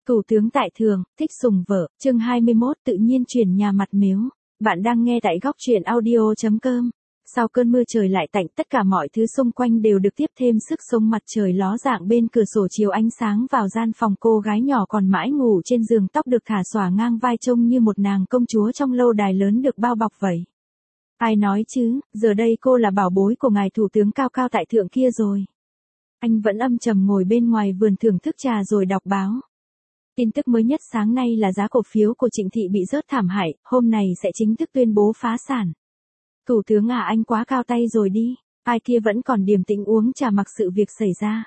Thủ tướng tại thường, thích sùng vợ, chương 21 tự nhiên chuyển nhà mặt miếu. Bạn đang nghe tại góc truyện audio.com. Sau cơn mưa trời lại tạnh, tất cả mọi thứ xung quanh đều được tiếp thêm sức sống, mặt trời ló dạng bên cửa sổ chiếu ánh sáng vào gian phòng. Cô gái nhỏ còn mãi ngủ trên giường, tóc được thả xõa ngang vai trông như một nàng công chúa trong lâu đài lớn được bao bọc vậy. Ai nói chứ, giờ đây cô là bảo bối của ngài thủ tướng cao cao tại thượng kia rồi. Anh vẫn âm trầm ngồi bên ngoài vườn thưởng thức trà rồi đọc báo. Tin tức mới nhất sáng nay là giá cổ phiếu của Trịnh Thị bị rớt thảm hại, hôm nay sẽ chính thức tuyên bố phá sản. Thủ tướng à, anh quá cao tay rồi đi, ai kia vẫn còn điềm tĩnh uống trà mặc sự việc xảy ra.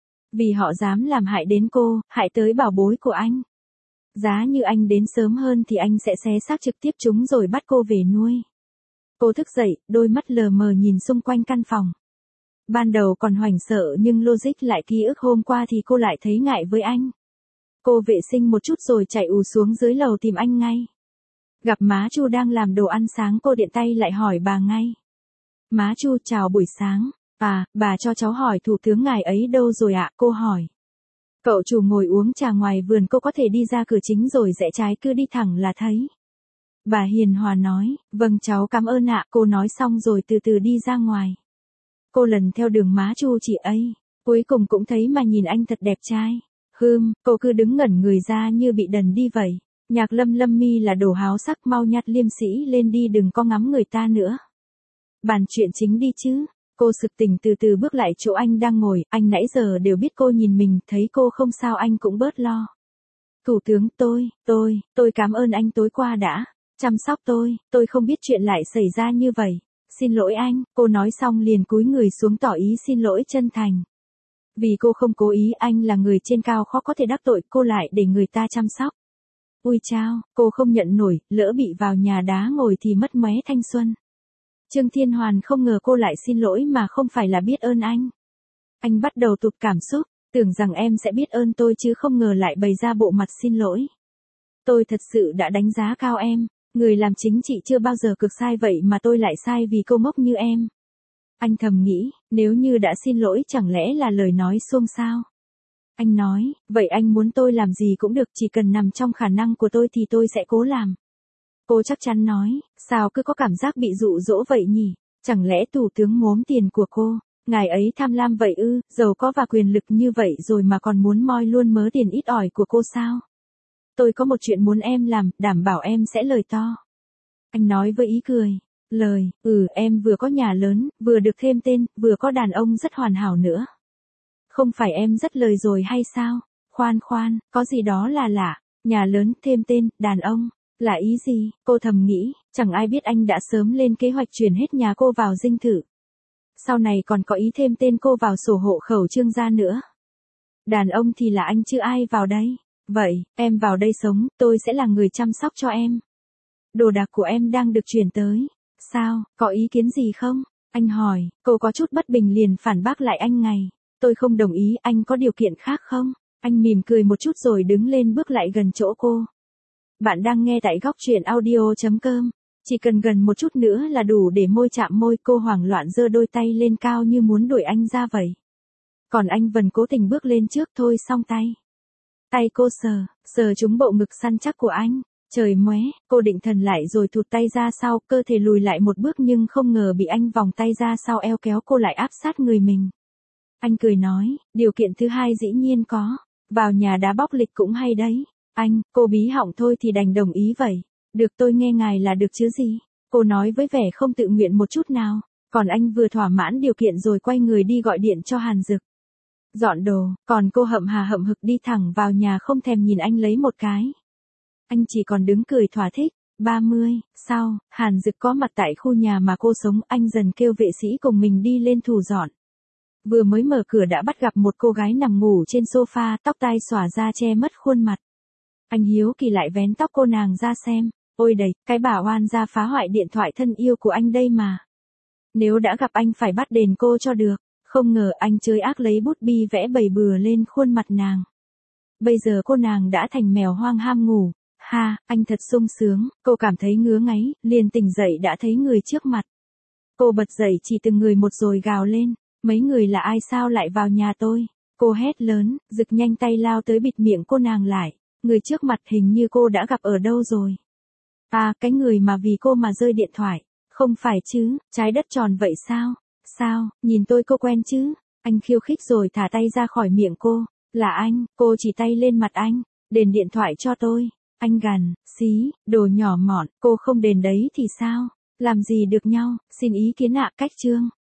Vì họ dám làm hại đến cô, hại tới bảo bối của anh. Giá như anh đến sớm hơn thì anh sẽ xé xác trực tiếp chúng rồi bắt cô về nuôi. Cô thức dậy, đôi mắt lờ mờ nhìn xung quanh căn phòng. Ban đầu còn hoảng sợ nhưng logic lại ký ức hôm qua thì cô lại thấy ngại với anh. Cô vệ sinh một chút rồi chạy ù xuống dưới lầu tìm anh ngay. Gặp má Chu đang làm đồ ăn sáng, cô điện tay lại hỏi bà ngay. Má Chu, chào buổi sáng. À, bà cho cháu hỏi thủ tướng ngài ấy đâu rồi ạ? Cô hỏi. Cậu chủ ngồi uống trà ngoài vườn, cô có thể đi ra cửa chính rồi rẽ trái, cứ đi thẳng là thấy. Bà hiền hòa nói, vâng cháu cảm ơn ạ. Cô nói xong rồi từ từ đi ra ngoài. Cô lần theo đường má Chu chỉ ấy, cuối cùng cũng thấy mà nhìn anh thật đẹp trai. Cô cứ đứng ngẩn người ra như bị đần đi vậy. Nhạc Lâm Lâm mi là đồ háo sắc, mau nhặt liêm sĩ lên đi, đừng có ngắm người ta nữa. Bàn chuyện chính đi chứ. Cô sực tỉnh từ từ bước lại chỗ anh đang ngồi, anh nãy giờ đều biết cô nhìn mình, thấy cô không sao anh cũng bớt lo. Thủ tướng, tôi cảm ơn anh tối qua đã chăm sóc tôi không biết chuyện lại xảy ra như vậy. Xin lỗi anh, cô nói xong liền cúi người xuống tỏ ý xin lỗi chân thành. Vì cô không cố ý, anh là người trên cao khó có thể đắc tội, cô lại để người ta chăm sóc. Ui chao, cô không nhận nổi, lỡ bị vào nhà đá ngồi thì mất mé thanh xuân. Trương Thiên Hoàn không ngờ cô lại xin lỗi mà không phải là biết ơn anh. Anh bắt đầu tụt cảm xúc, tưởng rằng em sẽ biết ơn tôi chứ không ngờ lại bày ra bộ mặt xin lỗi. Tôi thật sự đã đánh giá cao em, người làm chính trị chưa bao giờ cực sai vậy mà tôi lại sai vì cô ngốc như em. Anh thầm nghĩ, nếu như đã xin lỗi chẳng lẽ là lời nói xuông sao? Anh nói, vậy anh muốn tôi làm gì cũng được, chỉ cần nằm trong khả năng của tôi thì tôi sẽ cố làm. Cô chắc chắn nói, sao cứ có cảm giác bị dụ dỗ vậy nhỉ? Chẳng lẽ thủ tướng mốm tiền của cô, ngài ấy tham lam vậy ư? Giàu có và quyền lực như vậy rồi mà còn muốn moi luôn mớ tiền ít ỏi của cô sao? Tôi có một chuyện muốn em làm, đảm bảo em sẽ lời to. Anh nói với ý cười. Lời, em vừa có nhà lớn, vừa được thêm tên, vừa có đàn ông rất hoàn hảo nữa. Không phải em rất lời rồi hay sao? Khoan, có gì đó là lạ, nhà lớn, thêm tên, đàn ông, là ý gì? Cô thầm nghĩ, chẳng ai biết anh đã sớm lên kế hoạch chuyển hết nhà cô vào dinh thự. Sau này còn có ý thêm tên cô vào sổ hộ khẩu Trương gia nữa. Đàn ông thì là anh chứ ai vào đây? Vậy, em vào đây sống, tôi sẽ là người chăm sóc cho em. Đồ đạc của em đang được chuyển tới. Sao, có ý kiến gì không? Anh hỏi, cô có chút bất bình liền phản bác lại anh ngay. Tôi không đồng ý, anh có điều kiện khác không? Anh mỉm cười một chút rồi đứng lên bước lại gần chỗ cô. Bạn đang nghe tại góc truyện audio.com. Chỉ cần gần một chút nữa là đủ để môi chạm môi. Cô hoảng loạn giơ đôi tay lên cao như muốn đuổi anh ra vậy. Còn anh vẫn cố tình bước lên trước thôi xong tay. Tay cô sờ trúng bộ ngực săn chắc của anh. Trời móe, cô định thần lại rồi thụt tay ra sau, cơ thể lùi lại một bước nhưng không ngờ bị anh vòng tay ra sau eo kéo cô lại áp sát người mình. Anh cười nói, điều kiện thứ hai dĩ nhiên có, vào nhà đá bóc lịch cũng hay đấy. Anh, cô bí họng thôi thì đành đồng ý vậy. Được, tôi nghe ngài là được chứ gì. Cô nói với vẻ không tự nguyện một chút nào, còn anh vừa thỏa mãn điều kiện rồi quay người đi gọi điện cho Hàn Dực. Dọn đồ, còn cô hậm hực đi thẳng vào nhà không thèm nhìn anh lấy một cái. Anh chỉ còn đứng cười thỏa thích. 30, sau, Hàn Dực có mặt tại khu nhà mà cô sống, anh dần kêu vệ sĩ cùng mình đi lên thu dọn. Vừa mới mở cửa đã bắt gặp một cô gái nằm ngủ trên sofa, tóc tai xõa ra che mất khuôn mặt. Anh hiếu kỳ lại vén tóc cô nàng ra xem. Ôi đầy, cái bà oan ra phá hoại điện thoại thân yêu của anh đây mà. Nếu đã gặp anh phải bắt đền cô cho được. Không ngờ anh chơi ác lấy bút bi vẽ bầy bừa lên khuôn mặt nàng. Bây giờ cô nàng đã thành mèo hoang ham ngủ. Ha, anh thật sung sướng, cô cảm thấy ngứa ngáy, liền tỉnh dậy đã thấy người trước mặt. Cô bật dậy chỉ từng người một rồi gào lên, mấy người là ai sao lại vào nhà tôi? Cô hét lớn, Dực nhanh tay lao tới bịt miệng cô nàng lại. Người trước mặt hình như cô đã gặp ở đâu rồi. À, cái người mà vì cô mà rơi điện thoại. Không phải chứ, trái đất tròn vậy sao? Sao, nhìn tôi cô quen chứ? Anh khiêu khích rồi thả tay ra khỏi miệng cô. Là anh, cô chỉ tay lên mặt anh. Đền điện thoại cho tôi. Anh gằn, xí, đồ nhỏ mọn, cô không đền đấy thì sao? Làm gì được nhau, xin ý kiến ạ. Cách chương